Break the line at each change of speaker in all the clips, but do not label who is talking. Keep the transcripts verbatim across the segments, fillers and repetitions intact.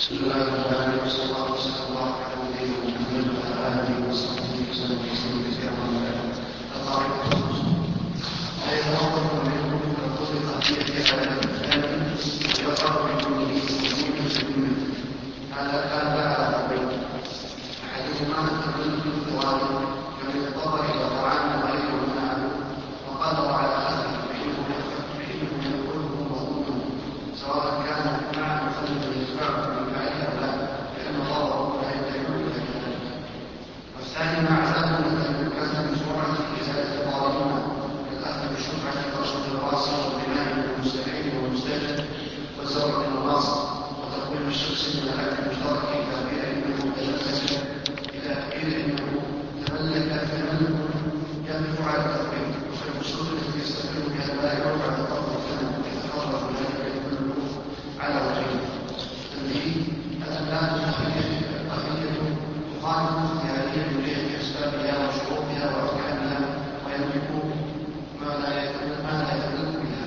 بسم الله الرحمن الرحيم، وصلى الله وسلم على نبينا محمد وعلى اله وصحبه وسلم تسليما كثيرا. قال أيضا أمر منه فخلق في يده على الإنسان ويقر بكله ويؤمن على آباء البيت أحدهما تقل في الثواب كمن اضطر إلى طعام غير منعه وقدر على أهله يحبه يأكله وظنه سواء كان معه خلف يدفعه بالفعل أو لا، لأن ضرره لا يدعو ذلك. والثاني مع ذلك أن يكثر بسرعة إزالة ضررهما كالأخذ بالشفعة ورشد الراس والبناء المستحيل والمستجد وزرع الراس وتقويم الشخص من الأكل المشترك إلى بيع أنه تملك إلى بيع أنه تملك تملك يقف على التقويم وفي الشروط التي يستقل بها لا يعرف على طرف الثمن يتفرغ ذلك كله على وجهه. تنبيه: الأملاك الأخيرة تخالف اختيارية من جهة أسبابها وشروطها وأحكامها ويملك ما لا يتملك بها.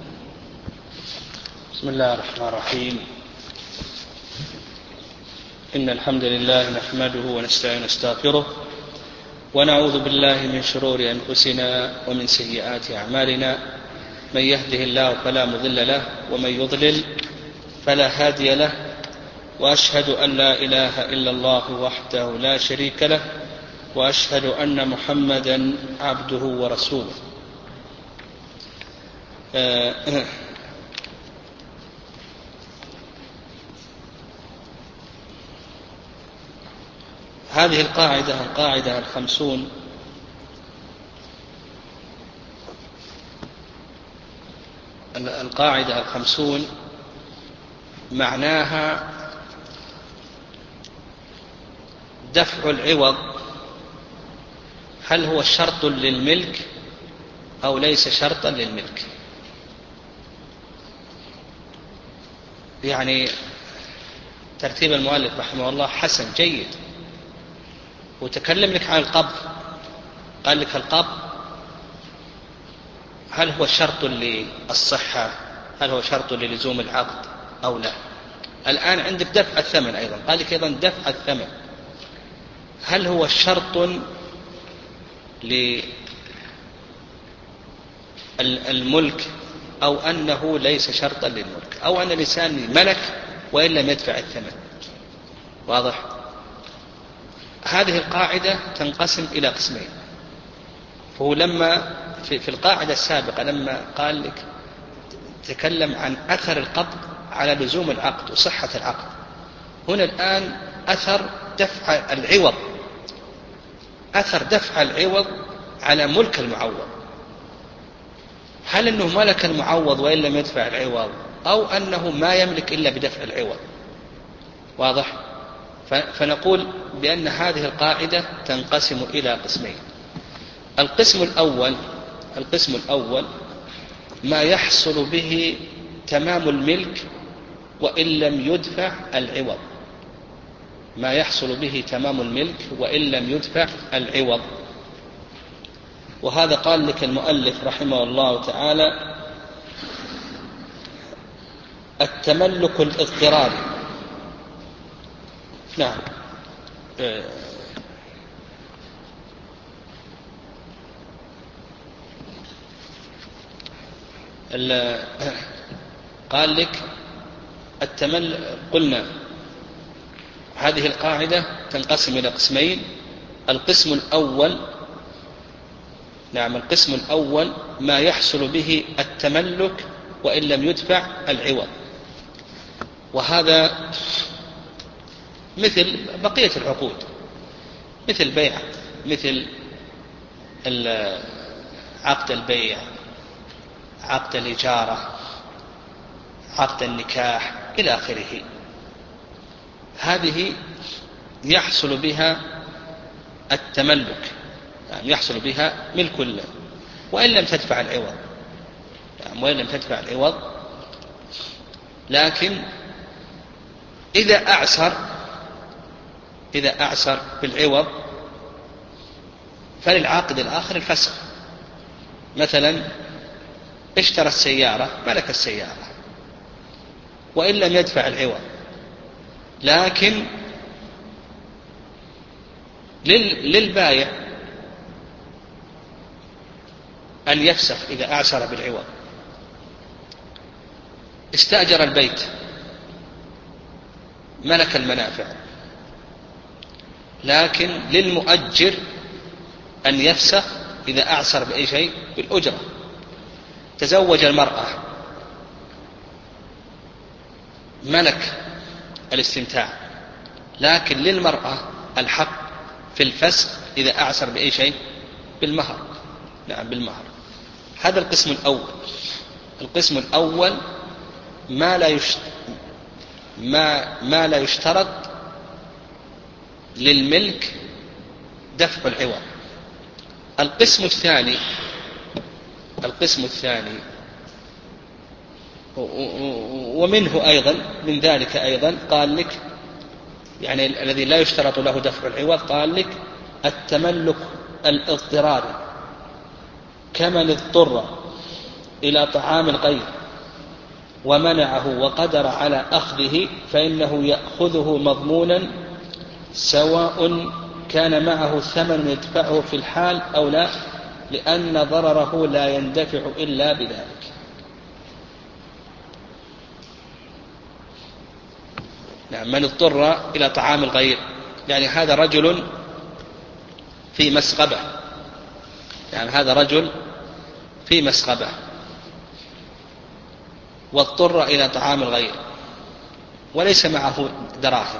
بسم الله الرحمن الرحيم. إن الحمد لله نحمده ونستعين ونستغفره ونعوذ بالله من شرور أنفسنا ومن سيئات أعمالنا، من يهده الله فلا مضل له ومن يضلل فلا هادي له، وأشهد أن لا إله إلا الله وحده لا شريك له، وأشهد أن محمدا عبده ورسوله. آه هذه القاعدة القاعدة الخمسون القاعدة الخمسون معناها دفع العوض، هل هو شرط للملك أو ليس شرطا للملك؟ يعني ترتيب المؤلف رحمه الله حسن جيد، وتكلم لك عن القبض، قال لك القبض هل هو شرط للصحة، هل هو شرط للزوم العقد أو لا. الآن عندك دفع الثمن أيضا، قال لك أيضا دفع الثمن هل هو شرط للملك أو أنه ليس شرطا للملك، أو أن الإنسان ملك وإن لم يدفع الثمن. واضح؟ هذه القاعدة تنقسم إلى قسمين. فهو لما في القاعدة السابقة لما قال لك تكلم عن أثر القبض على لزوم العقد وصحة العقد، هنا الآن أثر دفع العوض، أثر دفع العوض على ملك المعوض، هل أنه ملك المعوض وإن لم يدفع العوض، أو أنه ما يملك إلا بدفع العوض. واضح؟ فنقول بأن هذه القاعدة تنقسم إلى قسمين. القسم الأول القسم الأول ما يحصل به تمام الملك وإن لم يدفع العوض، ما يحصل به تمام الملك وإن لم يدفع العوض. وهذا قال لك المؤلف رحمه الله تعالى التملك الاضطراري. نعم. قال لك التملك، قلنا هذه القاعدة تنقسم إلى قسمين. القسم الأول نعم القسم الأول ما يحصل به التملك وإن لم يدفع العوض، وهذا مثل بقية العقود، مثل بيع، مثل عقد البيع، عقد الإجارة، عقد النكاح إلى آخره. هذه يحصل بها التملك، يعني يحصل بها ملك الله وإن لم تدفع العوض، يعني وإن لم تدفع العوض. لكن إذا أعسر إذا أعسر بالعوض فللعاقد الآخر الفسخ. مثلا اشترى السيارة، ملك السيارة وإن لم يدفع العوض، لكن للبايع أن يفسخ إذا أعسر بالعوض. استأجر البيت، ملك المنافع، لكن للمؤجر أن يفسخ إذا أعسر بأي شيء بالأجرة. تزوج المرأة، ملك الاستمتاع، لكن للمرأة الحق في الفسخ إذا أعسر بأي شيء بالمهر. نعم بالمهر. هذا القسم الأول. القسم الأول ما لا يشترط ما, ما لا يشترط للملك دفع العوض. القسم الثاني القسم الثاني ومنه أيضا من ذلك أيضا قال لك يعني الذي لا يشترط له دفع العوض، قال لك التملك الاضطراري كمن اضطر إلى طعام الغير ومنعه وقدر على أخذه فإنه يأخذه مضمونا سواء كان معه ثمن يدفعه في الحال أو لا، لأن ضرره لا يندفع إلا بذلك. نعم. من اضطر إلى طعام الغير يعني هذا رجل في مسغبة، يعني هذا رجل في مسغبة واضطر إلى طعام الغير وليس معه دراهم،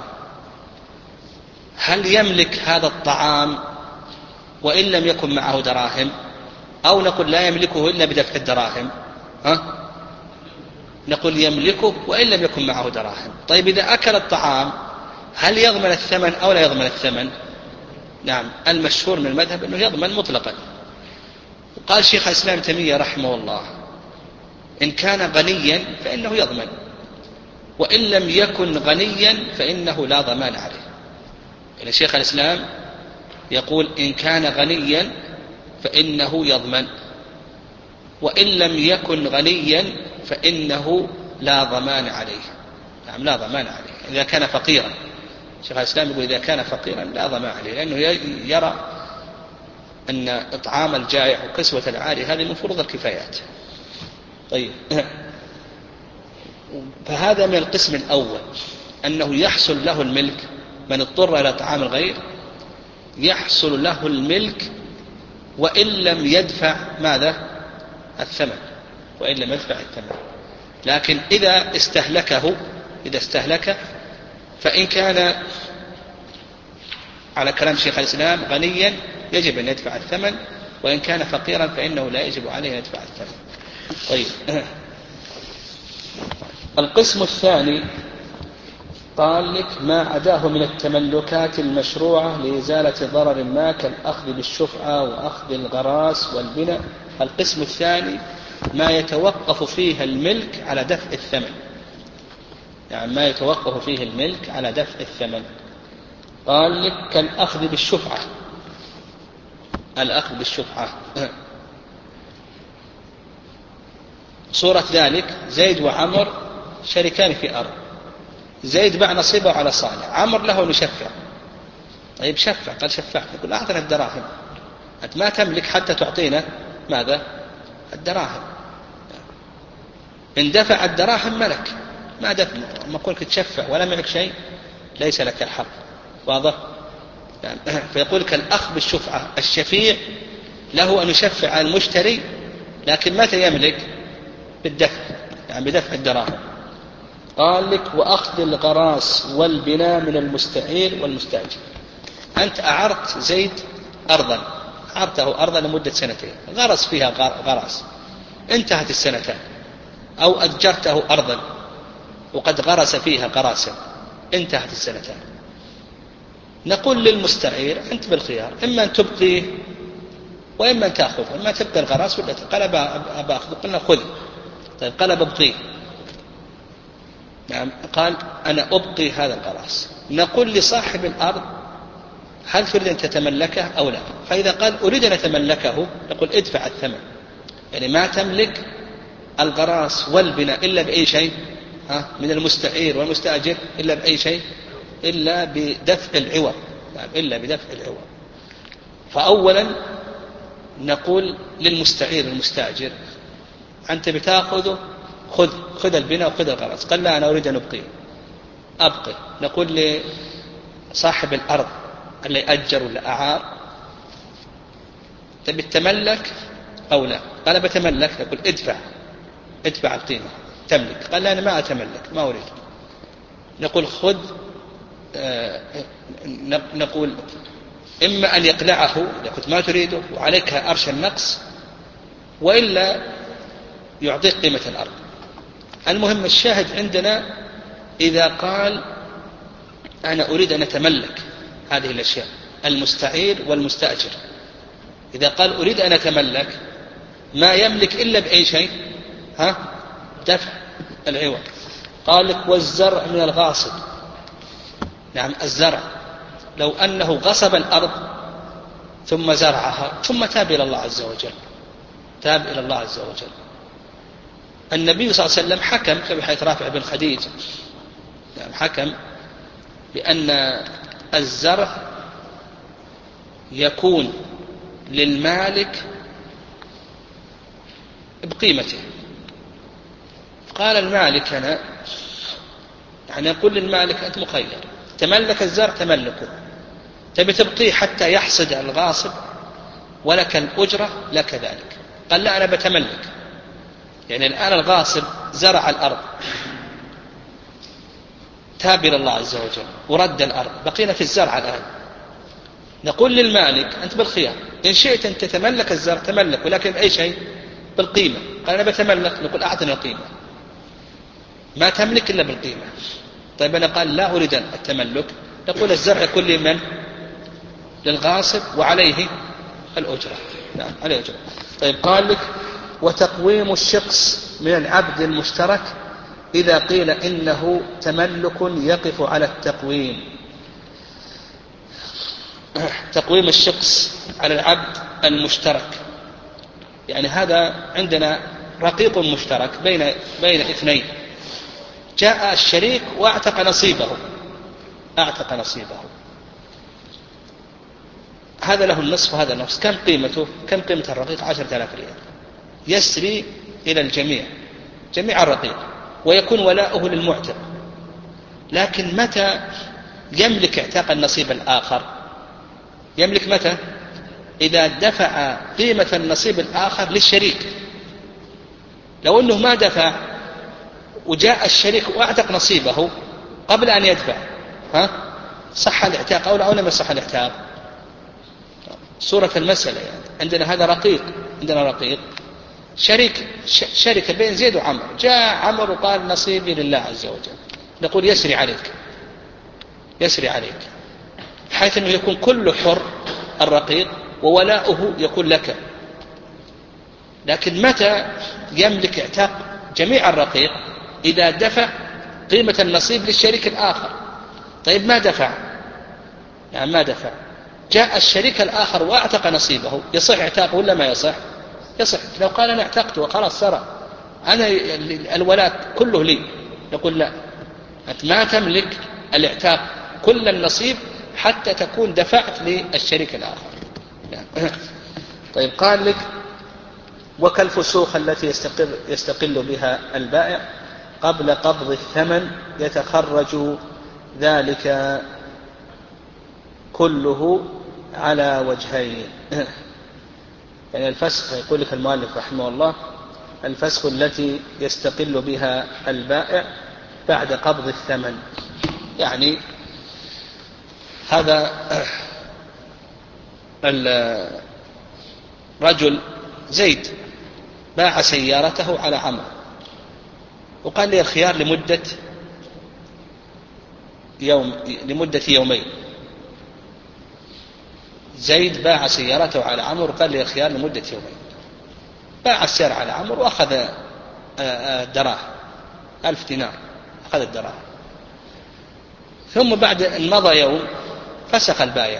هل يملك هذا الطعام وإن لم يكن معه دراهم، أو نقول لا يملكه إلا بدفع الدراهم؟ ها؟ نقول يملكه وإن لم يكن معه دراهم. طيب إذا أكل الطعام هل يضمن الثمن أو لا يضمن الثمن؟ نعم المشهور من المذهب أنه يضمن مطلقا. قال شيخ الإسلام تيمية رحمه الله إن كان غنيا فإنه يضمن، وإن لم يكن غنيا فإنه لا ضمان عليه. يعني شيخ الإسلام يقول إن كان غنيا فإنه يضمن، وإن لم يكن غنيا فإنه لا ضمان عليه. نعم لا ضمان عليه. إذا كان فقيرا، شيخ الإسلام يقول إذا كان فقيرا لا ضمان عليه، لأنه يرى أن إطعام الجائع وكسوة العاري هذه من فروض الكفايات. طيب فهذا من القسم الأول، أنه يحصل له الملك. من اضطر إلى طعام الغير يحصل له الملك وإن لم يدفع ماذا؟ الثمن، وإن لم يدفع الثمن. لكن إذا استهلكه إذا استهلكه فإن كان على كلام شيخ الإسلام غنيا يجب أن يدفع الثمن، وإن كان فقيرا فإنه لا يجب عليه أن يدفع الثمن. طيب القسم الثاني قال لك ما عداه من التملكات المشروعة لإزالة ضرر ما كالأخذ بالشفعة وأخذ الغراس والبناء. القسم الثاني ما يتوقف فيه الملك على دفع الثمن، يعني ما يتوقف فيه الملك على دفع الثمن. قال لك كالأخذ بالشفعة. الأخذ بالشفعة صورة ذلك زيد وعمر شريكان في أرض، زيد باع نصيبه على صالح، عمر له نشفع. طيب شفع، قال شفعت، يقول أعطنا الدراهم، أنت ما تملك حتى تعطينا ماذا؟ الدراهم. إن دفع الدراهم ملك، ما دفع ما كنت تشفع ولا معك شيء ليس لك الحق. واضح؟ يعني فيقول كالأخذ بالشفعة، الشفيع له أن يشفع على المشتري لكن متى يملك؟ بالدفع، يعني بدفع الدراهم. قال لك وأخذ الغراس والبناء من المستعير والمستأجر. أنت أعرت زيد أرضا، أعرته أرضا لمدة سنتين، غرس فيها غراس، انتهت السنتان، أو أجرته أرضا وقد غرس فيها غراسا، انتهت السنتان. نقول للمستعير أنت بالخيار، إما أن تبقيه وإما أن تأخذ، إما تبقى الغراس ولا قال أبا أخذ، قلنا خذ. طيب قال ببقيه، نعم قال أنا أبقي هذا الغراس. نقول لصاحب الأرض هل تريد أن تتملكه أو لا؟ فإذا قال أريد أن أتملكه نقول ادفع الثمن، يعني ما تملك الغراس والبناء إلا بأي شيء ها من المستعير والمستأجر إلا بأي شيء إلا بدفع العوض. نعم إلا بدفع العوض. فأولا نقول للمستعير المستأجر أنت بتأخذه خذ خذ البناء وخذ الغرس. قال لا أنا أريد أن أبقي أبقي. نقول لصاحب الأرض اللي أجر ولا أعار تبي تتملك أو لا؟ قال بتملك. نقول ادفع ادفع القيمة تملك. قال لا أنا ما أتملك ما أريد. نقول خذ آه نقول إما أن يقلعه إذا كنت ما تريده وعليك أرش النقص وإلا يعطيك قيمة الأرض. المهم الشاهد عندنا إذا قال أنا أريد أن أتملك هذه الأشياء المستعير والمستأجر إذا قال أريد أن أتملك ما يملك إلا بأي شيء ها دفع العوض. قال لك والزرع من الغاصب. نعم الزرع لو أنه غصب الأرض ثم زرعها ثم تاب إلى الله عز وجل تاب إلى الله عز وجل. النبي صلى الله عليه وسلم حكم بحيث رافع بن خديج يعني حكم بأن الزرع يكون للمالك بقيمته. قال المالك أنا يعني يقول للمالك أنت مخير تملك الزرع تملكه تبي تبقيه حتى يحصد الغاصب ولك الأجرة لك ذلك. قال لا أنا بتملك يعني الآن الغاصب زرع الأرض تاب إلى الله عز وجل ورد الأرض بقينا في الزرع الآن. نقول للمالك أنت بالخيار إن شئت أن تتملك الزرع تملك ولكن أي شيء بالقيمة. قال أنا بتملك. نقول أعطني القيمة ما تملك إلا بالقيمة. طيب أنا قال لا أريد التملك. نقول الزرع يكون لمن للغاصب وعليه الأجرة. نعم عليه أجرة. طيب قال لك وتقويم الشخص من العبد المشترك إذا قيل إنه تملك يقف على التقويم. تقويم الشخص على العبد المشترك يعني هذا عندنا رقيق مشترك بين بين اثنين جاء الشريك واعتق نصيبه اعتق نصيبه هذا له النصف وهذا النصف. كم قيمته؟ كم قيمة الرقيق؟ عشرة آلاف ريال. يسري إلى الجميع جميع الرقيق ويكون ولاؤه للمعتق. لكن متى يملك اعتاق النصيب الآخر؟ يملك متى؟ إذا دفع قيمة النصيب الآخر للشريك. لو أنه ما دفع وجاء الشريك واعتق نصيبه قبل أن يدفع ها صح الاعتاق أو لا أو لم يصح الاعتاق؟ صورة المسألة يعني عندنا هذا رقيق عندنا رقيق شريك شركة بين زيد وعمر. جاء عمر وقال نصيبي لله عز وجل. نقول يسري عليك يسري عليك حيث أنه يكون كل حر الرقيق وولاؤه يكون لك. لكن متى يملك اعتاق جميع الرقيق؟ إذا دفع قيمة النصيب للشريك الآخر. طيب ما دفع يعني ما دفع جاء الشريك الآخر واعتق نصيبه يصح اعتاقه ولا ما يصح؟ يصح. لو قال أنا اعتقته وخلاص سرى أنا الولاء كله لي نقول لا أنت ما تملك الاعتاق كل النصيب حتى تكون دفعت للشريك الآخر. طيب قال لك وكالفسوق التي يستقل, يستقل بها البائع قبل قبض الثمن يتخرج ذلك كله على وجهين. يعني الفسخ يقول لك المؤلف رحمه الله الفسخ التي يستقل بها البائع بعد قبض الثمن. يعني هذا الرجل زيد باع سيارته على عمرو وقال لي الخيار لمدة يوم لمدة يومين. زيد باع سيارته على عمرو وقال لي الخيار لمدة يومين. باع السيارة على عمرو وأخذ دراهم ألف دينار أخذ الدراهم. ثم بعد أن مضى يوم فسخ البائع.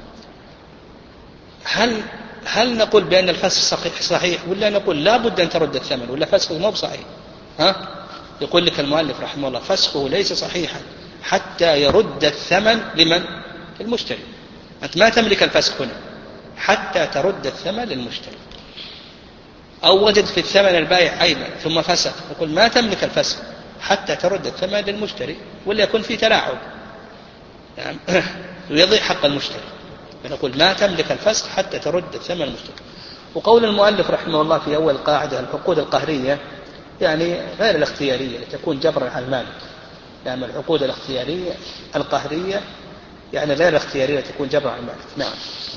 هل هل نقول بأن الفسخ صحيح صحيح ولا نقول لا بد أن ترد الثمن ولا فسخه مو بصحيح؟ ها يقول لك المؤلف رحمه الله فسخه ليس صحيحا حتى يرد الثمن لمن؟ للمشتري. أنت ما تملك الفسخ هنا حتى ترد الثمن للمشتري. أو وجد في الثمن البائع عيبا ثم فسخ، نقول ما تملك الفسخ حتى ترد الثمن للمشتري، ولا يكون في تلاعب يعني ويضيع حق المشتري. فنقول ما تملك الفسخ حتى ترد الثمن للمشتري. وقول المؤلف رحمه الله في أول قاعدة العقود القهرية يعني غير الاختيارية تكون جبرا على المالك، يعني العقود الاختيارية القهرية يعني غير الاختيارية تكون جبرا على المالك. نعم.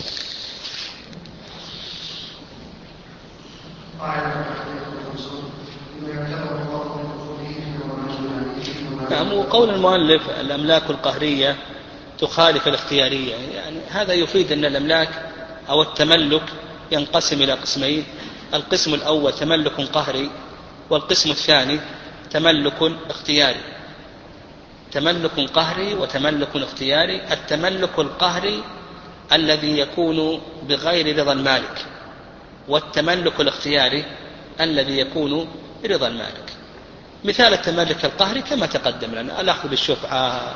نعم. وقول المؤلف الأملاك القهرية تخالف الاختيارية، يعني هذا يفيد أن الأملاك أو التملك ينقسم إلى قسمين: القسم الأول تملك قهري، والقسم الثاني تملك اختياري. تملك قهري وتملك اختياري. التملك القهري الذي يكون بغير رضا المالك، والتملك الاختياري الذي يكون برضا المالك. مثال التملك القهري كما تقدم لنا: الأخذ بالشفعة،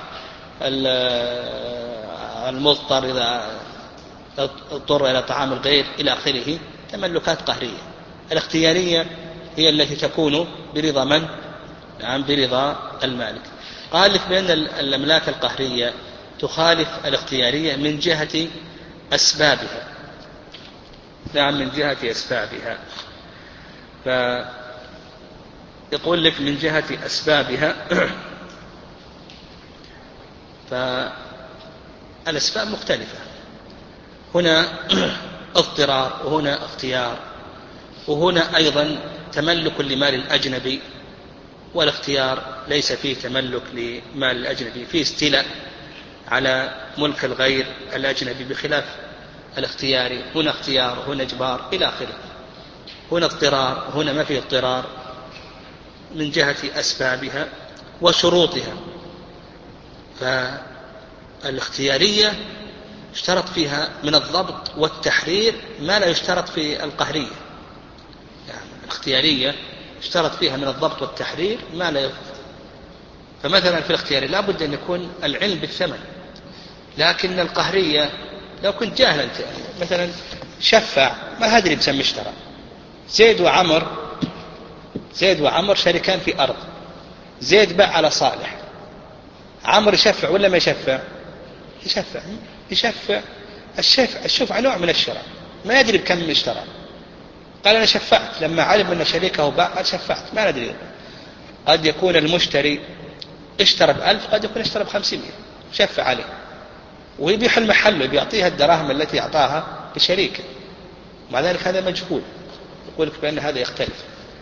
المضطر إذا اضطر إلى طعام الغير إلى آخره، تملكات قهرية. الاختيارية هي التي تكون برضا من؟ نعم، برضا المالك. قال لك بأن الأملاك القهرية تخالف الاختيارية من جهة أسبابها. نعم، من جهة أسبابها. فيقول لك من جهة أسبابها فالأسباب مختلفة، هنا اضطرار وهنا اختيار، وهنا أيضا تملك لمال الأجنبي، والاختيار ليس فيه تملك لمال الأجنبي، فيه استيلاء على ملك الغير الأجنبي بخلاف الاختياري. هنا اختيار هنا إجبار إلى آخره. هنا اضطرار هنا ما فيه اضطرار من جهة أسبابها وشروطها. فالاختيارية اشترط فيها من الضبط والتحرير ما لا يشترط في القهرية. يعني الاختيارية اشترط فيها من الضبط والتحرير ما لا يشترط. فمثلا في الاختياري لا بد أن يكون العلم بالثمن، لكن القهرية لو كنت جاهلا أنت مثلا شفع ما هدري بسم اشترى. زيد وعمر زيد وعمر شريكان في أرض، زيد باع على صالح، عمر يشفع ولا ما يشفع؟ يشفع. يشفع. الشفع الشفع نوع من الشراء، ما يدري بكم اشترى. قال أنا شفعت لما علم أن شريكه باع، قال شفعت، ما ندري. قد يكون المشتري اشترى بألف، قد يكون اشترى بخمسمائة، شفع عليه ويبيح المحل بيعطيها الدراهم التي أعطاها لشريكه، مع ذلك هذا مجهول. يقول لك بأن هذا يختلف.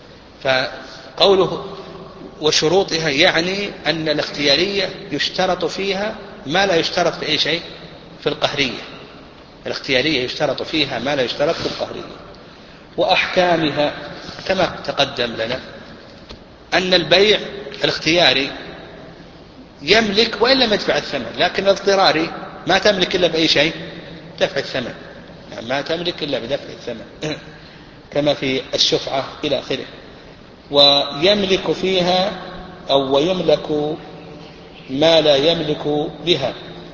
فقوله وشروطها يعني أن الاختيارية يشترط فيها ما لا يشترط في أي شيء في القهرية. الاختيارية يشترط فيها ما لا يشترط في القهرية. وأحكامها كما تقدم لنا أن البيع الاختياري يملك وإن لم يدفع الثمن، لكن الاضطراري ما تملك إلا بأي شيء دفع الثمن، يعني ما تملك إلا بدفع الثمن كما في الشفعة إلى آخره. ويملك فيها أو ويملك ما لا يملك بها.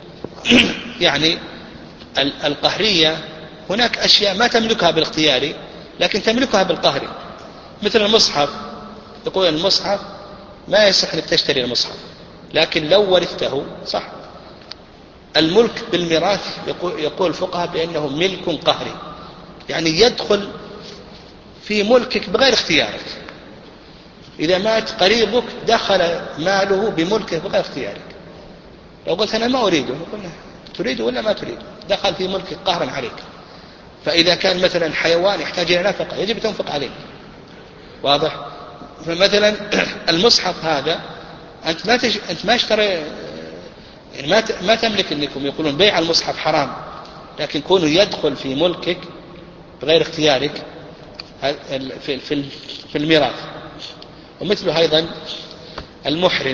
يعني القهرية هناك أشياء ما تملكها بالاختياري لكن تملكها بالقهري، مثل المصحف. يقول المصحف ما يصح لك تشتري المصحف، لكن لو ورثته صح. الملك بالميراث يقول, يقول الفقهاء بأنه ملك قهري، يعني يدخل في ملكك بغير اختيارك. إذا مات قريبك دخل ماله بملكه بغير اختيارك. لو قلت أنا ما أريده، تريده ولا ما تريده، دخل في ملكك قهرا عليك. فإذا كان مثلا حيوان يحتاج إلى نفقة يجب تنفق عليه، واضح؟ فمثلا المصحف هذا أنت ما تج... أنت ما اشتري، يعني ما ت... ما تملك أنكم يقولون بيع المصحف حرام، لكن كونه يدخل في ملكك بغير اختيارك في في في الميراث. ومثله أيضا المحرم.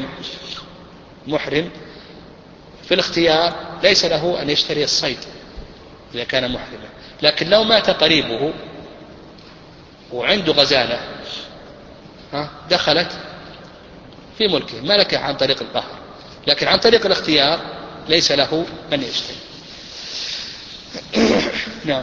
محرم في الاختيار ليس له أن يشتري الصيد إذا كان محرما، لكن لو مات قريبه وعنده غزالة دخلت في ملكه، ملكه عن طريق القهر، لكن عن طريق الاختيار ليس له أن يشتري. نعم.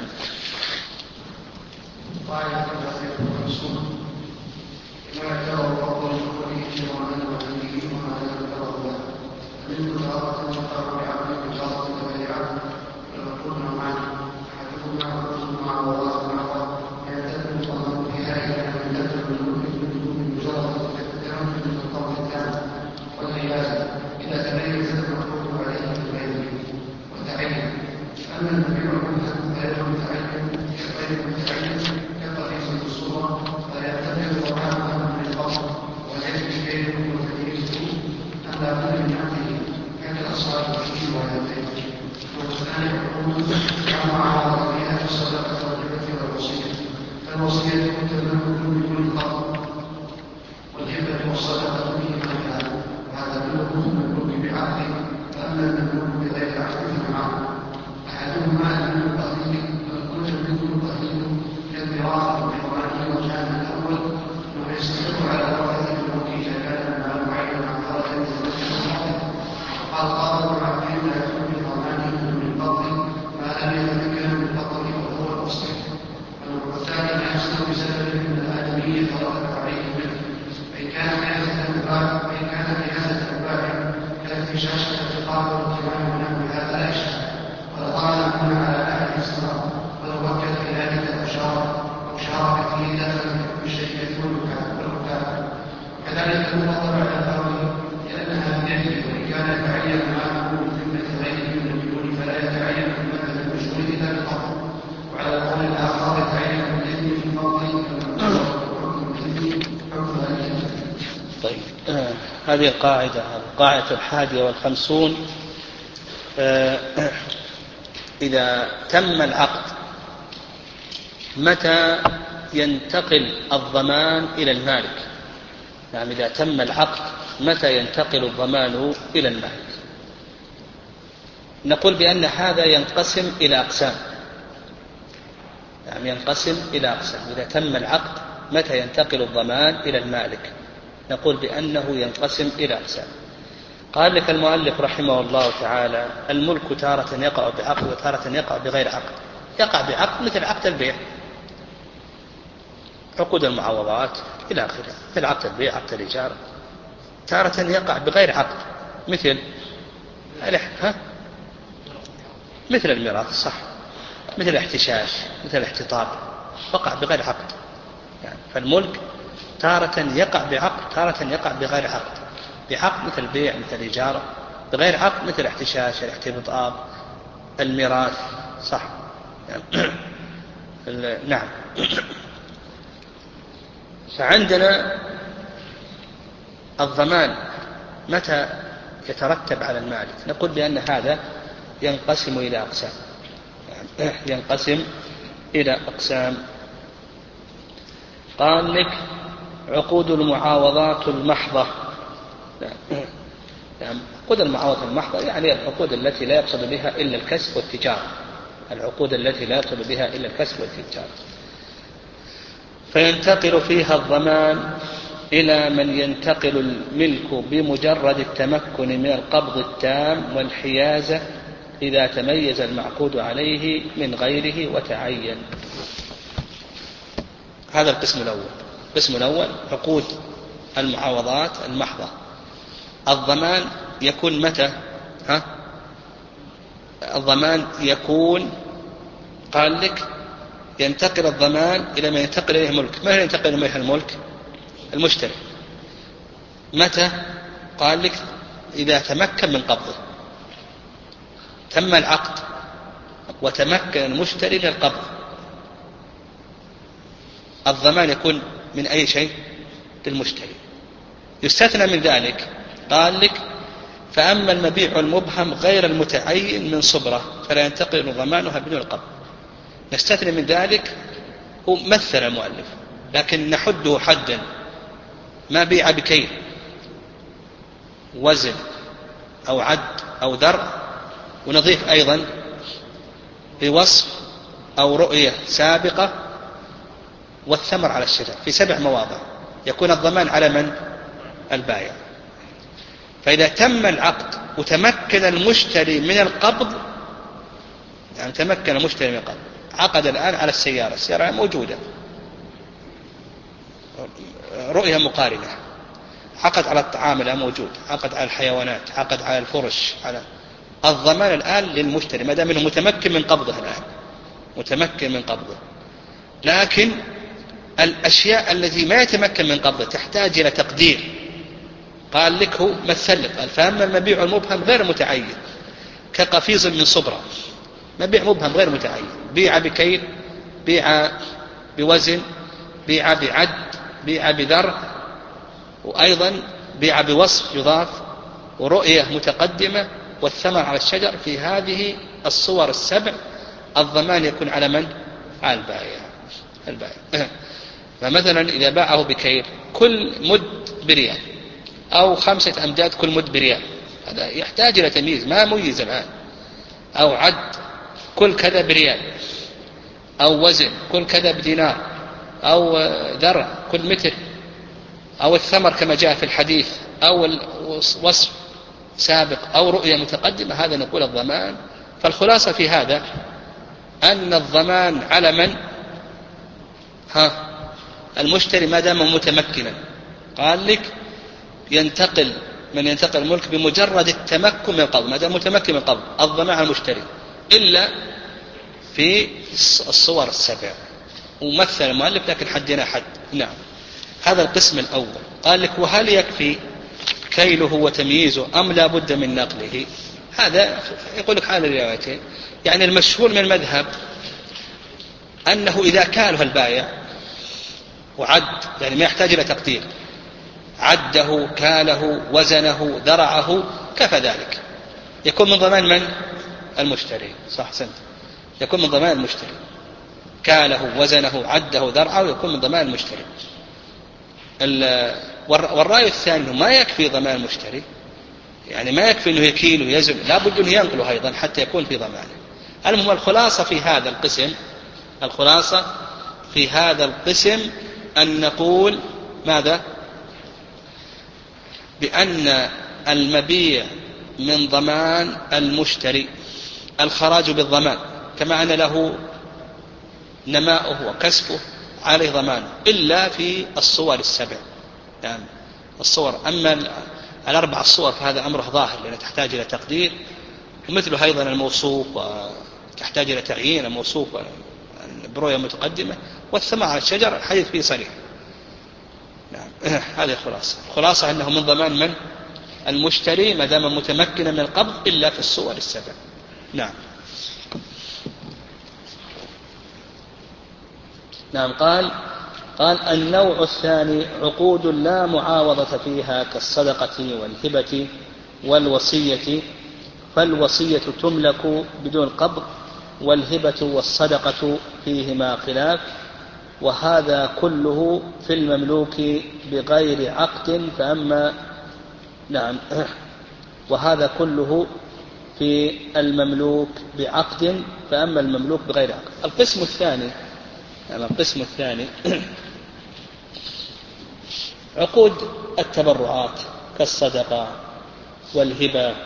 طيب، هذه القاعدة القاعدة الحادية والخمسون. إذا تم العقد متى ينتقل الضمان إلى المالك؟ يعني إذا تم العقد متى ينتقل الضمان إلى المالك؟ نقول بأن هذا ينقسم إلى أقسام، يعني ينقسم إلى أقسام. إذا تم العقد متى ينتقل الضمان إلى المالك؟ نقول بأنه ينقسم إلى أقسام. قال لك المؤلف رحمه الله تعالى: الملك تارة يقع بعقد وتارة يقع بغير عقد. يقع بعقد مثل عقد البيع، عقود المعاوضات إلى آخره، مثل عقد البيع، عقد الإيجار. تارة يقع بغير عقد مثل ها؟ مثل الميراث، صح، مثل الاحتشاش، مثل الاحتطاب، وقع بغير عقد. يعني فالملك تارة يقع بعقد، تارة يقع بغير عقد. بعقد مثل البيع، مثل الإيجار. بغير عقد مثل الاحتشاش، الاحتطاب، الميراث، صح يعني. نعم. فعندنا الضمان متى يترتب على المالك؟ نقول بأن هذا ينقسم إلى أقسام، يعني ينقسم إلى أقسام. قال لك: عقود المعاوضات المحضة. يعني عقود المعاوضات المحضة يعني العقود التي لا يقصد بها إلا الكسب والتجارة، العقود التي لا يقصد بها إلا الكسب والتجارة. فينتقل فيها الضمان إلى من ينتقل الملك بمجرد التمكن من القبض التام والحيازة إذا تميز المعقود عليه من غيره وتعين. هذا القسم الأول. القسم الأول عقود المعاوضات المحضة. الضمان يكون متى؟ ها؟ الضمان يكون، قال لك ينتقل الضمان إلى من ينتقل إليه ملك. ما ينتقل إليه الملك؟ المشتري. متى؟ قال لك إذا تمكن من قبضه، تم العقد وتمكن المشتري من القبض. الضمان يكون من أي شيء؟ للمشتري. يستثنى من ذلك، قال لك: فأما المبيع المبهم غير المتعين من صبرة فلا ينتقل ضمانها بدون القبض. نستثني من ذلك، هو مثل المؤلف لكن نحده حدا: ما بيع بكيل، وزن أو عد أو ذر، ونضيف أيضا بوصف أو رؤية سابقة والثمر على الشجر، في سبع مواضع يكون الضمان على من؟ البائع. فإذا تم العقد وتمكن المشتري من القبض، يعني تمكن المشتري من القبض، عقد الآن على السيارة، السيارة موجودة رؤية مقارنة، عقد على الطعام الآن موجود، عقد على الحيوانات، عقد على الفرش، على الضمان الآن للمشتري ما دام انه متمكن من قبضه الآن، متمكن من قبضه. لكن الأشياء التي ما يتمكن من قبضه تحتاج إلى تقدير، قال لك هو مثل لك، قال فأما المبيع المبهم غير متعين كقفيز من صبرة، مبيع مبهم غير متعين، بيع بكيل، بيع بوزن، بيع بعد، بيع بذر، وأيضا بيع بوصف يضاف، ورؤية متقدمة، والثمر على الشجر، في هذه الصور السبع الضمان يكون على من؟ على البائع. البائع فمثلا إذا باعه بكيل كل مد بريال، أو خمسة أمداد كل مد بريال، هذا يحتاج إلى تمييز، ما ميز الآن. أو عد كل كذا بريال، أو وزن كل كذا بدينار، أو ذرة كل متر، أو الثمر كما جاء في الحديث، أو الوصف سابق، أو رؤية متقدمة، هذا نقول الضمان. فالخلاصة في هذا أن الضمان على من؟ ها المشتري ما دام متمكنا. قال لك ينتقل من ينتقل الملك بمجرد التمكن من القبض، ما دام متمكن من القبض الضمان على المشتري، إلا في الصور السبع. ومثل المؤلف لكن حدنا حد. نعم، هذا القسم الأول. قال لك وهل يكفي كيله وتمييزه أم لا بد من نقله؟ هذا يقول لك حال الروايتين. يعني المشهور من المذهب أنه إذا كاله البائع وعد، يعني ما يحتاج إلى تقدير، عده كاله وزنه ذرعه كفى ذلك، يكون من ضمان من؟ المشتري. صح سنت، يكون من ضمان المشتري، كاله وزنه عده ذرعه يكون من ضمان المشتري. والرأي الثاني ما يكفي ضمان المشتري، يعني ما يكفي أنه يكيل ويزن، لا بد أنه ينقله أيضا حتى يكون في ضمانه. المهم الخلاصة في هذا القسم، الخلاصة في هذا القسم أن نقول ماذا؟ بأن المبيع من ضمان المشتري، الخراج بالضمان، كما أن له نماؤه وكسبه عليه ضمانه، إلا في الصور السبع. يعني الصور، أما الأربع الصور فهذا أمره ظاهر لأنه تحتاج إلى تقدير، ومثله أيضا الموصوف وتحتاج إلى تعيين الموصوف برؤية متقدمة، والثمر على الشجر الحديث فيه صريح. نعم، هذه الخلاصة. الخلاصة أنه من ضمان من؟ المشتري ما دام متمكنا من القبض، إلا في الصور السبع. نعم. نعم. قال قال النوع الثاني عقود لا معاوضة فيها كالصدقة والهبة والوصية، فالوصية تملك بدون قبض، والهبة والصدقة فيهما خلاف، وهذا كله في المملوك بغير عقد. فأما نعم وهذا كله في المملوك بعقد، فأما المملوك بغير عقد. القسم الثاني يعني القسم الثاني عقود التبرعات كالصدقة والهبة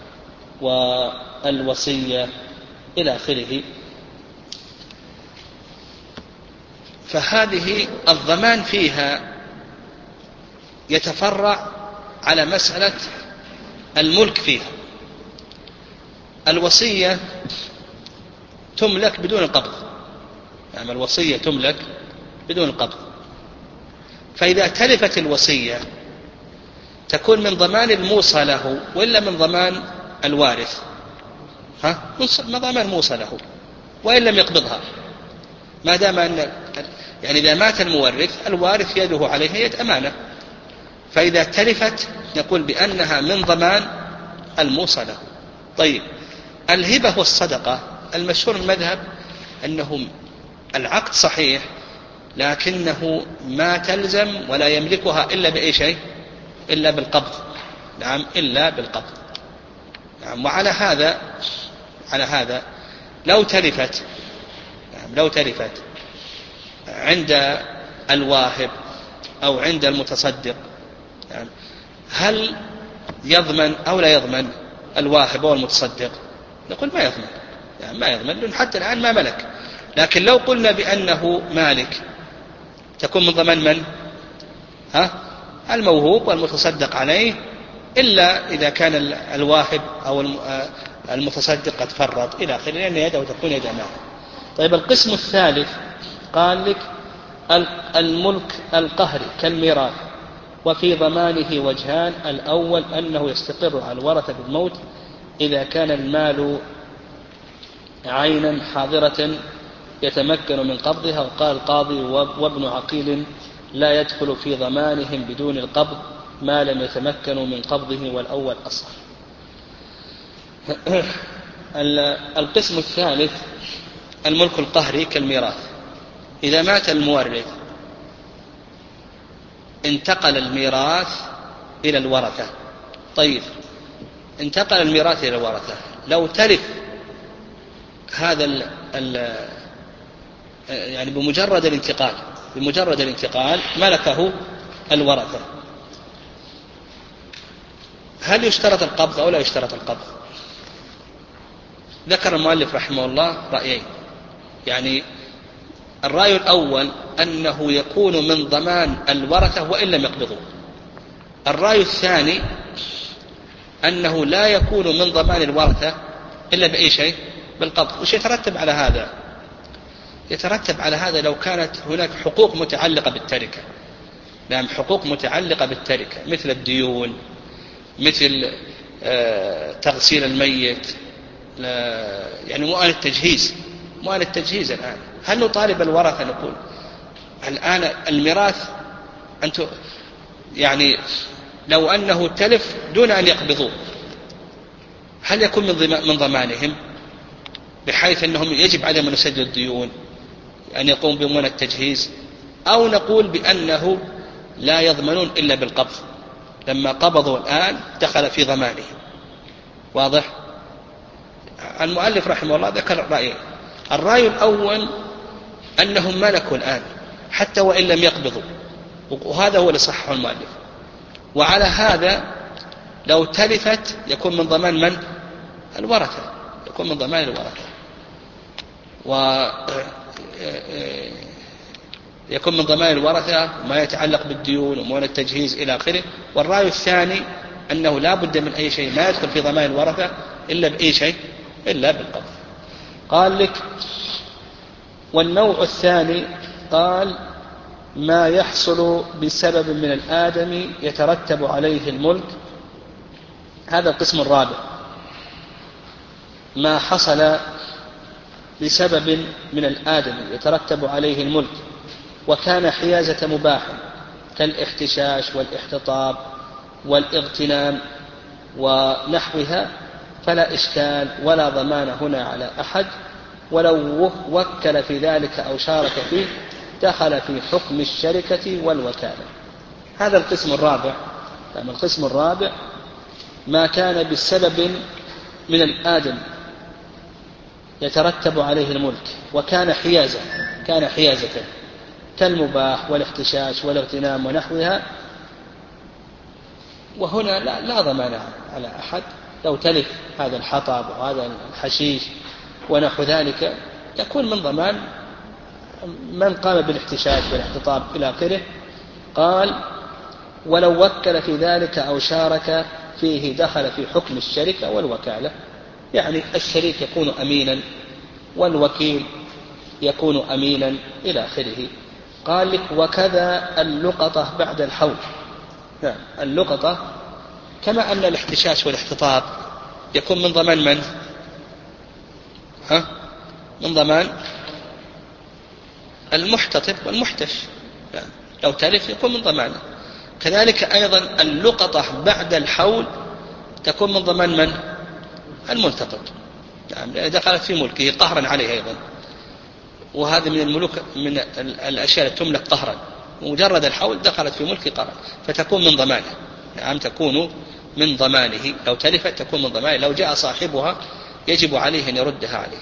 والوصية إلى آخره. فهذه الضمان فيها يتفرع على مسألة الملك فيها. الوصية تملك بدون القبض، يعني الوصية تملك بدون القبض، فإذا تلفت الوصية تكون من ضمان الموصى له وإلا من ضمان الوارث. ها؟ من ضمان الموصى له وإن لم يقبضها، ما دام أن يعني إذا مات المورث الوارث يده عليه يد أمانة، فإذا تلفت نقول بأنها من ضمان الموصى له. طيب الهبة والصدقة المشهور المذهب أنه العقد صحيح لكنه ما تلزم ولا يملكها إلا بأي شيء، إلا بالقبض. نعم، إلا بالقبض. نعم. وعلى هذا على هذا لو تلفت نعم لو تلفت عند الواهب أو عند المتصدق، نعم، هل يضمن أو لا يضمن الواهب أو المتصدق؟ نقول ما يضمن، يعني ما يضمن، لأن حتى الآن ما ملك. لكن لو قلنا بأنه مالك تكون من ضمان من؟ ها؟ الموهوب والمتصدق عليه، إلا إذا كان الواهب أو المتصدق قد فرط إلى آخره، لأن يده تكون يد مال. طيب القسم الثالث قال لك الملك القهري كالميراث، وفي ضمانه وجهان: الأول أنه يستقر على الورثة بالموت إذا كان المال عينا حاضرة يتمكن من قبضها، وقال القاضي وابن عقيل لا يدخل في ضمانهم بدون القبض ما لم يتمكنوا من قبضه، والأول أصح. القسم الثالث الملك القهري كالميراث، إذا مات المورث انتقل الميراث إلى الورثة. طيب انتقل الميراث إلى الورثة، لو تلف هذا ال ال يعني بمجرد الانتقال بمجرد الانتقال ملكه الورثة، هل يشترط القبض أو لا يشترط القبض؟ ذكر المؤلف رحمه الله رأيين، يعني الرأي الأول أنه يكون من ضمان الورثة وإن لم يقبضوا. الرأي الثاني أنه لا يكون من ضمان الورثة إلا بأي شيء؟ بالقبض. وش يترتب على هذا؟ يترتب على هذا لو كانت هناك حقوق متعلقة بالتركة، نعم حقوق متعلقة بالتركة مثل الديون، مثل تغسيل الميت، يعني مؤن التجهيز مؤن التجهيز الآن هل نطالب الورثة نقول الآن الميراث أنت يعني لو أنه تلف دون أن يقبضوه هل يكون من ضمانهم بحيث أنهم يجب عليهم أن يسددوا الديون، أن يقوم بمؤن التجهيز، أو نقول بأنه لا يضمنون إلا بالقبض، لما قبضوا الآن دخل في ضمانهم؟ واضح؟ المؤلف رحمه الله ذكر رأيين: الرأي الأول أنهم ملكوا الآن حتى وإن لم يقبضوا، وهذا هو اللي صححه المؤلف، وعلى هذا لو تلفت يكون من ضمان من؟ الورثة، يكون من ضمان الورثة، ويكون من ضمان الورثة ما يتعلق بالديون ومؤن التجهيز إلى آخره. والرأي الثاني أنه لا بد من أي شيء ما يدخل في ضمان الورثة إلا بأي شيء إلا بالقبض. قال لك والنوع الثاني قال ما يحصل بسبب من الآدم يترتب عليه الملك، هذا القسم الرابع، ما حصل بسبب من الآدم يترتب عليه الملك وكان حيازة مباح كالاحتشاش والاحتطاب والاغتنام ونحوها فلا إشكال ولا ضمان هنا على أحد، ولو وكل في ذلك أو شارك فيه دخل في حكم الشركة والوكالة. هذا القسم الرابع. يعني القسم الرابع ما كان بالسبب من الآدم يترتب عليه الملك وكان حيازة كان حيازة كالمباح والاحتشاش والاغتنام ونحوها، وهنا لا, لا ضمان على أحد. لو تلف هذا الحطب وهذا الحشيش ونحو ذلك يكون من ضمان من قام بالاحتشاش والاحتطاب إلى آخره. قال ولو وكل في ذلك أو شارك فيه دخل في حكم الشركة والوكالة، يعني الشريك يكون أمينا والوكيل يكون أمينا إلى آخره. قال لك وكذا اللقطة بعد الحول، نعم اللقطة كما أن الاحتشاش والاحتطاب يكون من ضمان من؟ ها؟ من ضمان المحتطب والمحتش، يعني لو تلف يكون من ضمانه. كذلك أيضا اللقطة بعد الحول تكون من ضمان من؟ الملتقط، يعني دخلت في ملكه قهرا عليه أيضا، وهذا من الملوك من الأشياء التي تملك قهرا، مجرد الحول دخلت في ملكه قهرا فتكون من ضمانه، يعني تكون من ضمانه. لو تلفت تكون من ضمانه، لو جاء صاحبها يجب عليه أن يردها عليه.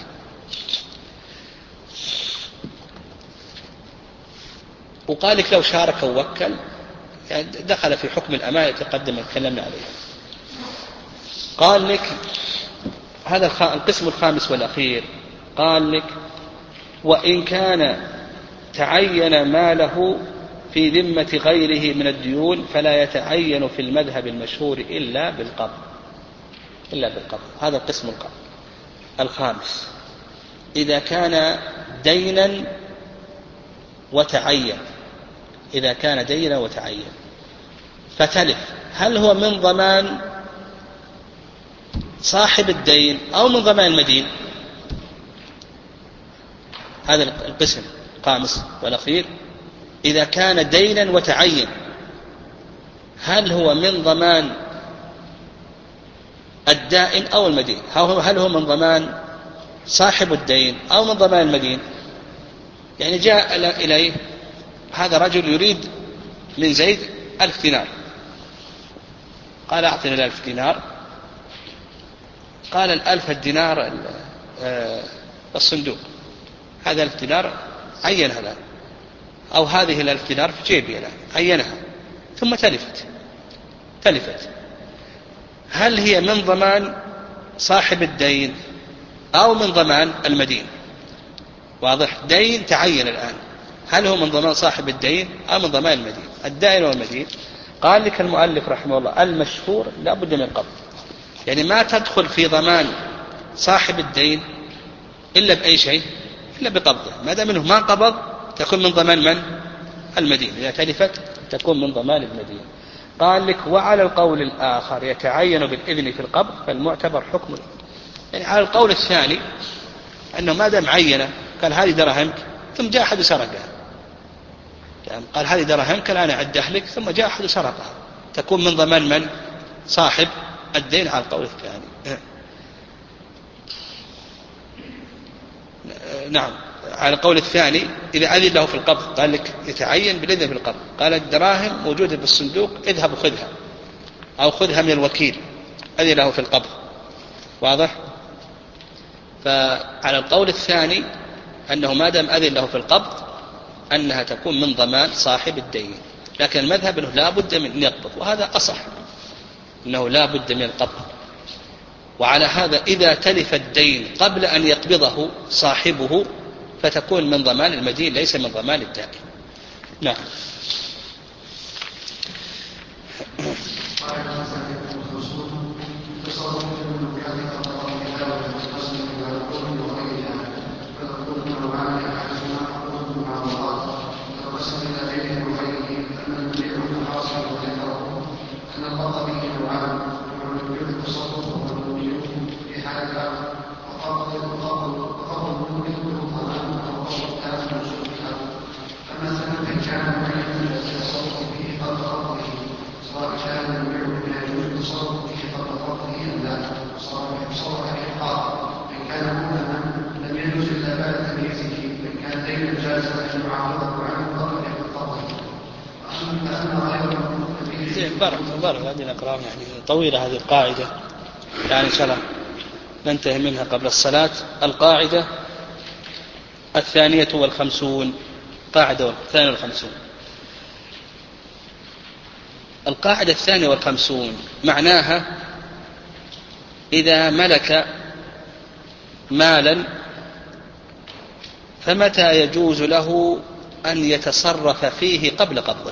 وقال لك لو شارك ووكل يعني دخل في حكم الأمانة تقدم تكلمنا عليه. قال لك هذا القسم الخامس والأخير، قال لك وإن كان تعين ماله في ذمة غيره من الديون فلا يتعين في المذهب المشهور إلا بالقبض إلا بالقبض. هذا القسم الخامس. إذا كان دينا وتعين إذا كان دينا وتعين فتلف، هل هو من ضمان صاحب الدين أو من ضمان المدين؟ هذا القسم الخامس والأخير. إذا كان دينا وتعين هل هو من ضمان الدائن أو المدين؟ هل هو من ضمان صاحب الدين أو من ضمان المدين؟ يعني جاء إليه هذا رجل يريد من زيد ألف دينار، قال أعطنا الألف دينار. قال الألف الدينار الصندوق، هذا الألف دينار عينها الآن، أو هذه الألف دينار في جيبي الآن عينها، ثم تلفت تلفت هل هي من ضمان صاحب الدين أو من ضمان المدين؟ واضح؟ دين تعين الآن، هل هو من ضمان صاحب الدين أو من ضمان المدين؟ الدائن والمدين. قال لك المؤلف رحمه الله المشهور لا بد من القبض، يعني ما تدخل في ضمان صاحب الدين إلا بأي شيء إلا بقبضه، ما دام منه ما قبض تكون من ضمان من؟ المدين. إذا تلفت تكون من ضمان المدين. قال لك وعلى القول الآخر يتعين بالإذن في القبض فالمعتبر حكمه، يعني على القول الثاني أنه ما دام عينه قال هذه دراهمك ثم جاء أحد سرقها، يعني قال هذه دراهمك الآن أعدها لك ثم جاء أحد سرقها، تكون من ضمان من؟ صاحب الدين على القول الثاني. نعم على القول الثاني إذا أذن له في القبض قال لك يتعين بالإذن في القبض، قال الدراهم موجودة بالصندوق اذهب وخذها أو خذها من الوكيل، أذن له في القبض. واضح؟ فعلى القول الثاني أنه ما دام أذن له في القبض أنها تكون من ضمان صاحب الدين، لكن المذهب أنه لا بد من أن يقبض، وهذا أصح أنه لا بد من القبض. وعلى هذا إذا تلف الدين قبل أن يقبضه صاحبه فتكون من ضمان المدين ليس من ضمان الدائن. نعم. بارك بارك هذه نقرأ يعني طويلة هذه القاعدة، يعني إن شاء الله ننتهي منها قبل الصلاة. القاعدة الثانية والخمسون، قاعدة الثانية والخمسون. القاعدة الثانية والخمسون معناها إذا ملك مالا فمتى يجوز له أن يتصرف فيه قبل قبضه،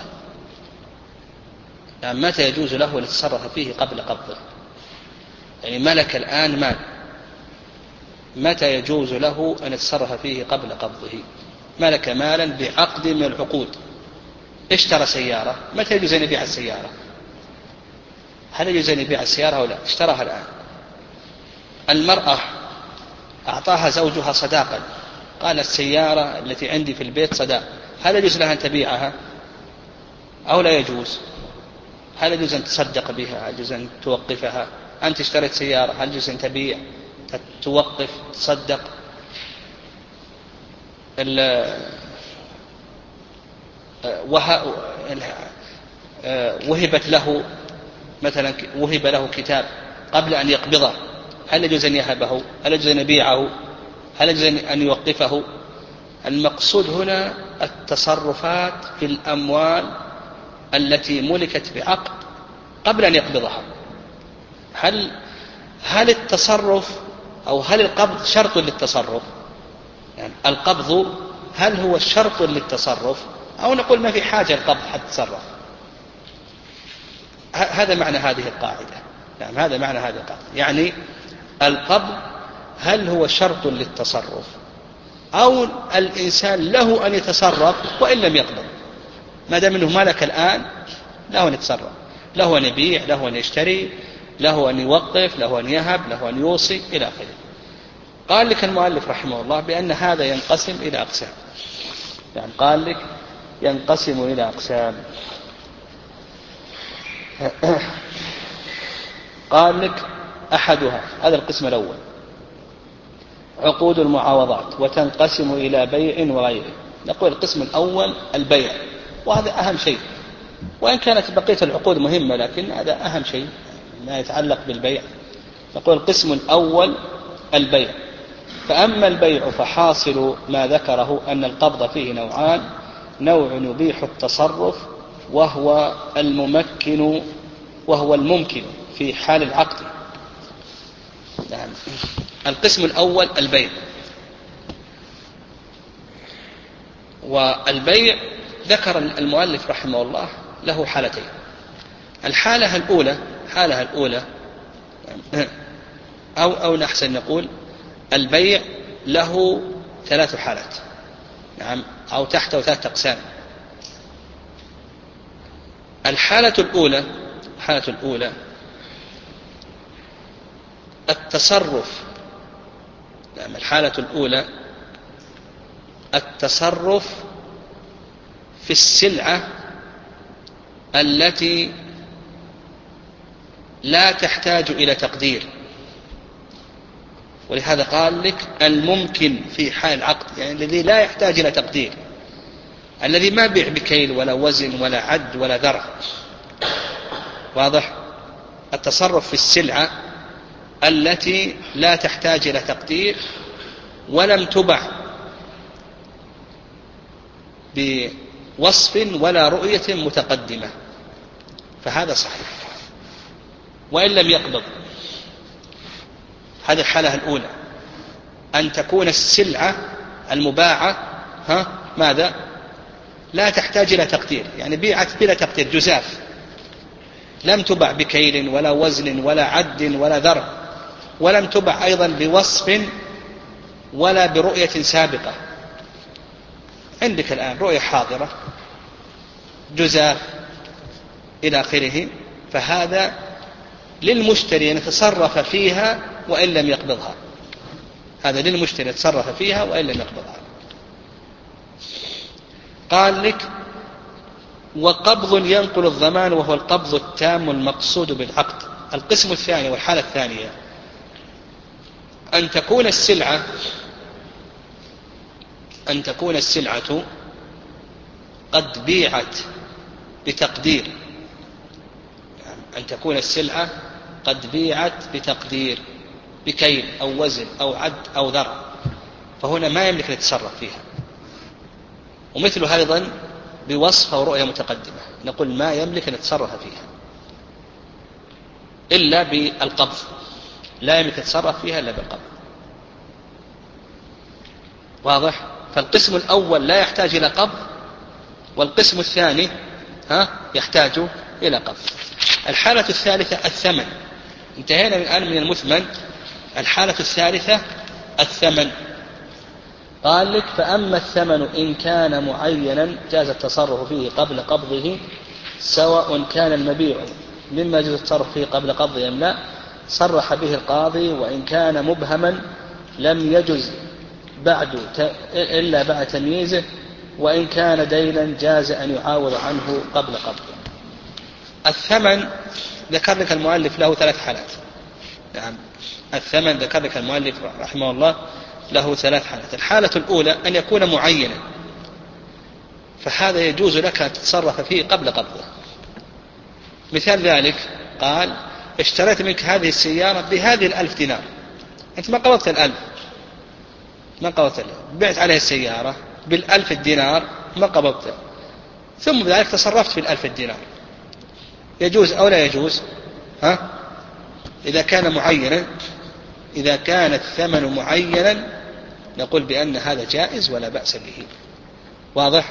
يعني متى يجوز له أن يتصرف فيه قبل قبضه؟ يعني ملك الآن مال، متى يجوز له أن يتصرف فيه قبل قبضه؟ ملك مالا بعقد من العقود، اشترى سيارة، متى يجوز أن يبيع السيارة؟ هل يجوز أن يبيع السيارة أو لا؟ اشتراها الآن. المرأة أعطاها زوجها صداقا، قال السيارة التي عندي في البيت صداق، هل يجوز لها أن تبيعها أو لا يجوز؟ هل يجوز أن تصدق بها؟ هل يجوز أن توقفها؟ أنت اشتريت سيارة، هل يجوز أن تبيع توقف تصدق؟ وهبت له مثلا، وهب له كتاب قبل أن يقبضه، هل يجوز أن يهبه؟ هل يجوز أن يبيعه؟ هل يجوز أن يوقفه؟ المقصود هنا التصرفات في الأموال التي ملكت بعقد قبل أن يقبضها. هل هل التصرف أو هل القبض شرط للتصرف؟ يعني القبض هل هو شرط للتصرف أو نقول ما في حاجة القبض حتى تصرف؟ هذا معنى هذه القاعدة. يعني هذا معنى هذه القاعدة، يعني القبض هل هو شرط للتصرف أو الإنسان له أن يتصرف وإن لم يقبض، ما دام أنه ملك الآن له أن يتصرف، له أن يبيع، له أن يشتري، له أن يوقف، له أن يهب، له أن يوصي إلى آخره. قال لك المؤلف رحمه الله بأن هذا ينقسم إلى أقسام. يعني قال لك ينقسم إلى أقسام. قال لك أحدها، هذا القسم الأول، عقود المعاوضات، وتنقسم إلى بيع وغيره. نقول القسم الأول البيع، وهذا أهم شيء، وإن كانت بقية العقود مهمة لكن هذا أهم شيء ما يتعلق بالبيع. نقول القسم الأول البيع. فأما البيع فحاصل ما ذكره أن القبض فيه نوعان: نوع يبيح التصرف وهو الممكن وهو الممكن في حال العقد. يعني القسم الأول البيع. والبيع ذكر المؤلف رحمه الله له حالتين. الحالة الأولى حالها الأولى أو أو نحسن نقول البيع له ثلاث حالات، نعم، أو تحته ثلاث أقسام. الحالة الأولى الحالة الأولى التصرف. نعم، الحالة الأولى التصرف في السلعة التي لا تحتاج إلى تقدير، ولهذا قال لك الممكن في حال العقد، يعني الذي لا يحتاج إلى تقدير، الذي ما بيع بكيل ولا وزن ولا عد ولا ذرع. واضح؟ التصرف في السلعة التي لا تحتاج إلى تقدير ولم تبع بوصف ولا رؤية متقدمة، فهذا صحيح وإن لم يقبض. هذه الحالة الأولى، أن تكون السلعة المباعة ها ماذا؟ لا تحتاج إلى تقدير، يعني بيعت بلا تقدير، جزاف، لم تبع بكيل ولا وزن ولا عد ولا ذرع، ولم تبع أيضا بوصف ولا برؤية سابقة. عندك الآن رؤية حاضرة، جزاف إلى آخره، فهذا للمشتري أن يتصرف فيها وإن لم يقبضها. هذا للمشتري يتصرف فيها وإن لم يقبضها. قال لك وقبض ينقل الضمان وهو القبض التام المقصود بالعقد. القسم الثاني والحالة الثانية أن تكون السلعة أن تكون السلعة قد بيعت بتقدير، يعني أن تكون السلعة قد بيعت بتقدير بكيل أو وزن أو عد أو ذرع، فهنا ما يملك أن يتصرف فيها. ومثله أيضا بوصف أو رؤية متقدمة، نقول ما يملك أن يتصرف فيها إلا بالقبض، لا يملك أن يتصرف فيها إلا بالقبض. واضح؟ فالقسم الأول لا يحتاج إلى قبض، والقسم الثاني ها يحتاج إلى قبض. الحالة الثالثة الثمن. انتهينا الآن من المثمن. الحالة الثالثة الثمن. قال لك فأما الثمن إن كان معينا جاز التصرف فيه قبل قبضه، سواء كان المبيع مما يجوز التصرف فيه قبل قبضه أم لا، صرح به القاضي. وإن كان مبهما لم يجز بعد إلا بعد تمييزه. وإن كان دينا جاز أن يعاوض عنه قبل قبضه. الثمن ذكر لك المؤلف له ثلاث حالات. نعم، الثمن ذكر لك المؤلف رحمه الله له ثلاث حالات. الحالة الأولى أن يكون معينا، فهذا يجوز لك أن تتصرف فيه قبل قبضه. مثال ذلك قال اشتريت منك هذه السيارة بهذه الألف دينار، أنت ما قبضت الألف، ما قبضت الألف، بعت عليها السيارة بالألف الدينار ما قبضته، ثم بذلك تصرفت في الألف الدينار، يجوز أو لا يجوز؟ ها؟ إذا كان معينا إذا كان الثمن معينا نقول بأن هذا جائز ولا بأس به. واضح؟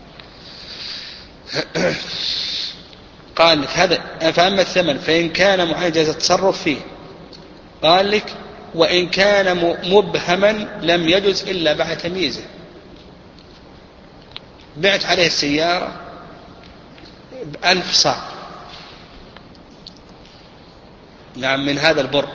قال لك هذا فأما الثمن فإن كان معين جاز التصرف فيه. قال لك وإن كان مبهما لم يجز إلا بعد تمييزه. بعت عليه السيارة بألف صاع نعم من هذا البر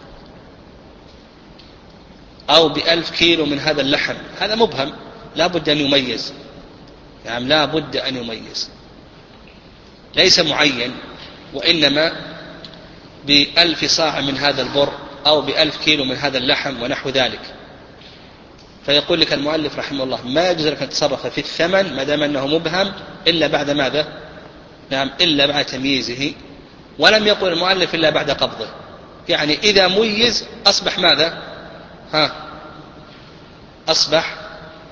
أو بألف كيلو من هذا اللحم، هذا مبهم لا بد أن يميز، نعم لا بد أن يميز، ليس معين، وإنما بألف صاع من هذا البر أو بألف كيلو من هذا اللحم ونحو ذلك. فيقول لك المؤلف رحمه الله ما يجوز لك أن تتصرف في الثمن ما دام أنه مبهم إلا بعد ماذا؟ نعم إلا بعد تمييزه. ولم يقل المؤلف إلا بعد قبضه، يعني إذا ميز أصبح ماذا؟ ها أصبح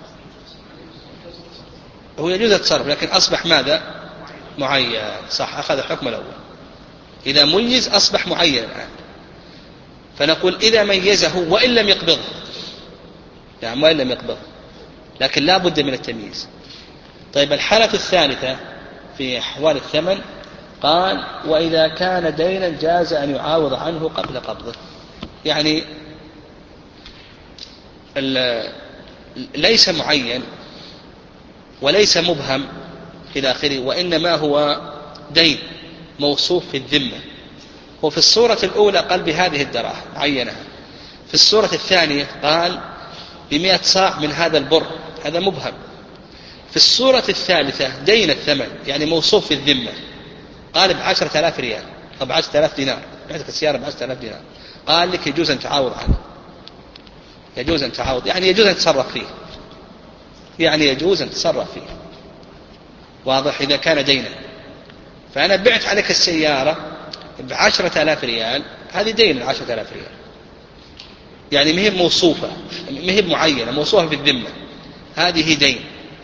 هو يجوز التصرف لكن أصبح ماذا؟ معين. صح، أخذ الحكم الأول. إذا ميز أصبح معين الآن. فنقول إذا ميزه وإن لم يقبضه، يعني وإن لم يقبضه لكن لا بد من التمييز. طيب الحالة الثالثة في أحوال الثمن قال وإذا كان دينا جاز أن يعاوض عنه قبل قبضه، يعني ليس معين وليس مبهم إلى آخره، وإنما هو دين موصوف في الذمة. وفي الصورة الأولى قال بهذه الدراهم عينها، في الصورة الثانية قال بمئة صاع من هذا البر، هذا مبهم. في الصورة الثالثة دين الثمن يعني موصوف في الذمة، قال بعشرة آلاف ريال أو بعشرة آلاف دينار، بعتك السيارة بعشرة آلاف دينار، قال لك يجوز أن تعاوض عنه، يجوز أن تعاوض يعني يجوز أن تتصرف فيه، يعني يجوز أن تتصرف فيه. واضح؟ إذا كان دينا. فأنا بعت عليك السيارة بعشرة آلاف ريال، هذه دين العشرة آلاف ريال، يعني مهب موصوفة مهب معينة موصوفة في الذمة، هذه دين.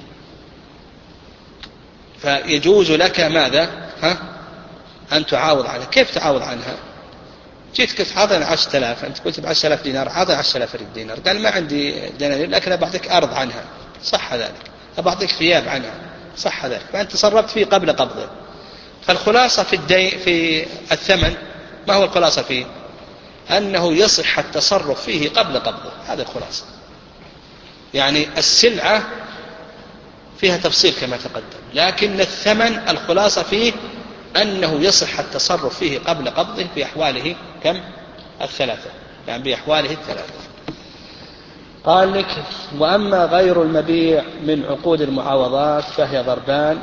فيجوز لك ماذا؟ ها؟ أن تعاوض عنها. كيف تعاوض عنها؟ جيت قلت عطني عشرة آلاف، أنت قلت بعشرة آلاف دينار، عطني عشرة آلاف دينار، قال ما عندي دنانير لكن أبعطيك أرض عنها، صح ذلك، أبعطيك ثياب عنها، صح ذلك، فأنت تصرفت فيه قبل قبضه. فالخلاصة في الدين في الثمن ما هو الخلاصة فيه؟ أنه يصح التصرف فيه قبل قبضه، هذا الخلاصة. يعني السلعة فيها تفصيل كما تقدم، لكن الثمن الخلاصة فيه أنه يصح التصرف فيه قبل قبضه بأحواله كم؟ الثلاثة، يعني بأحواله الثلاثة. قال لك وأما غير المبيع من عقود المعاوضات فهي ضربان.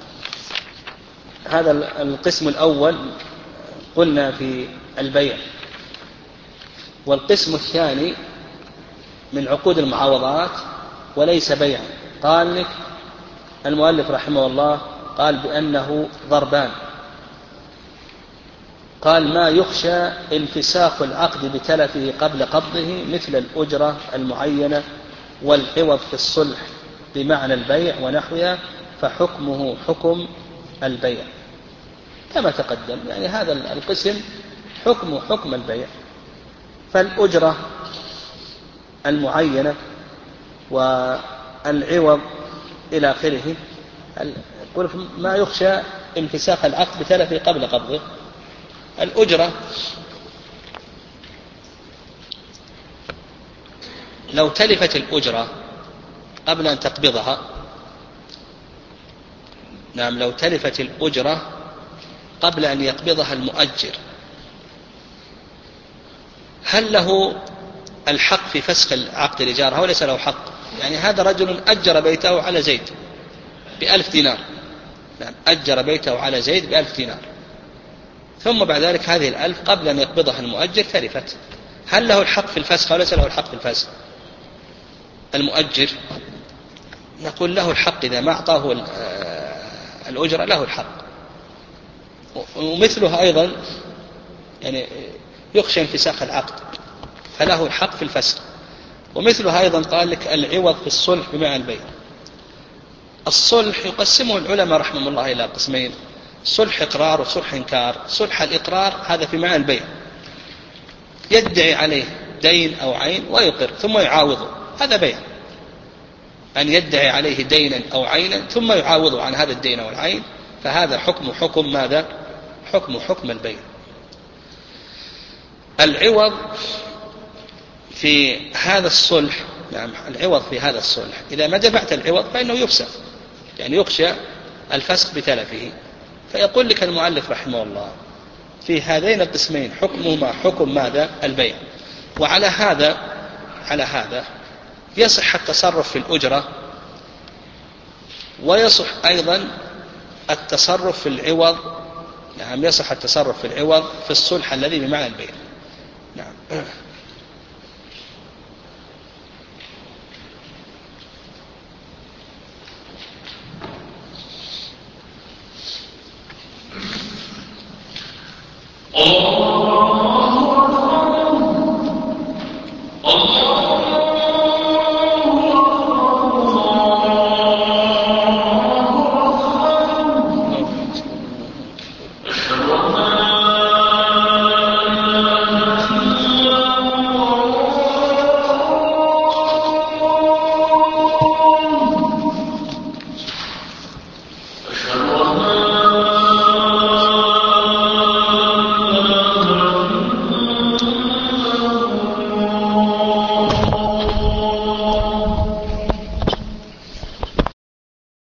هذا القسم الأول قلنا في البيع، والقسم الثاني من عقود المعاوضات وليس بيعا. قال لك المؤلف رحمه الله قال بأنه ضربان. قال ما يخشى انفساخ العقد بتلفه قبل قبضه مثل الأجرة المعينة والعوض في الصلح بمعنى البيع ونحوها، فحكمه حكم البيع كما تقدم، يعني هذا القسم حكمه حكم البيع. فالأجرة المعينة والعوض إلى آخره، ما يخشى انفساخ العقد بتلفه قبل قبضه. الأجرة لو تلفت الأجرة قبل أن تقبضها، نعم لو تلفت الأجرة قبل أن يقبضها المؤجر، هل له الحق في فسخ العقد الإجارة أو ليس له حق؟ يعني هذا رجل أجر بيته على زيد بألف دينار، نعم أجر بيته على زيد بألف دينار، ثم بعد ذلك هذه الألف قبل أن يقبضها المؤجر تلفت، هل له الحق في الفسخ أو ليس له الحق في الفسخ؟ المؤجر نقول له الحق إذا ما أعطاه الأجرة له الحق. ومثلها أيضا يعني يخشى انفساخ العقد فله الحق في الفسخ. ومثلها أيضا قال لك العوض في الصلح بمعنى البيع. الصلح يقسمه العلماء رحمه الله إلى قسمين: صلح إقرار وصلح إنكار. صلح الإقرار هذا في معنى البيع، يدعي عليه دين أو عين ويقر ثم يعاوضه، هذا بيع. أن يدعي عليه دينا أو عينا ثم يعاوضه عن هذا الدين أو العين، فهذا حكم حكم ماذا؟ حكم حكم البيع. العوض في هذا الصلح، نعم العوض في هذا الصلح إذا ما دفعت العوض فإنه يفسخ، يعني يخشى الفسخ بتلفه. فيقول لك المؤلف رحمه الله في هذين القسمين حكمهما حكم ماذا؟ البيع. وعلى هذا على هذا يصح التصرف في الأجرة، ويصح أيضا التصرف في العوض. نعم يصح التصرف في العوض في الصلح الذي بمعنى البيع. نعم.
الله الله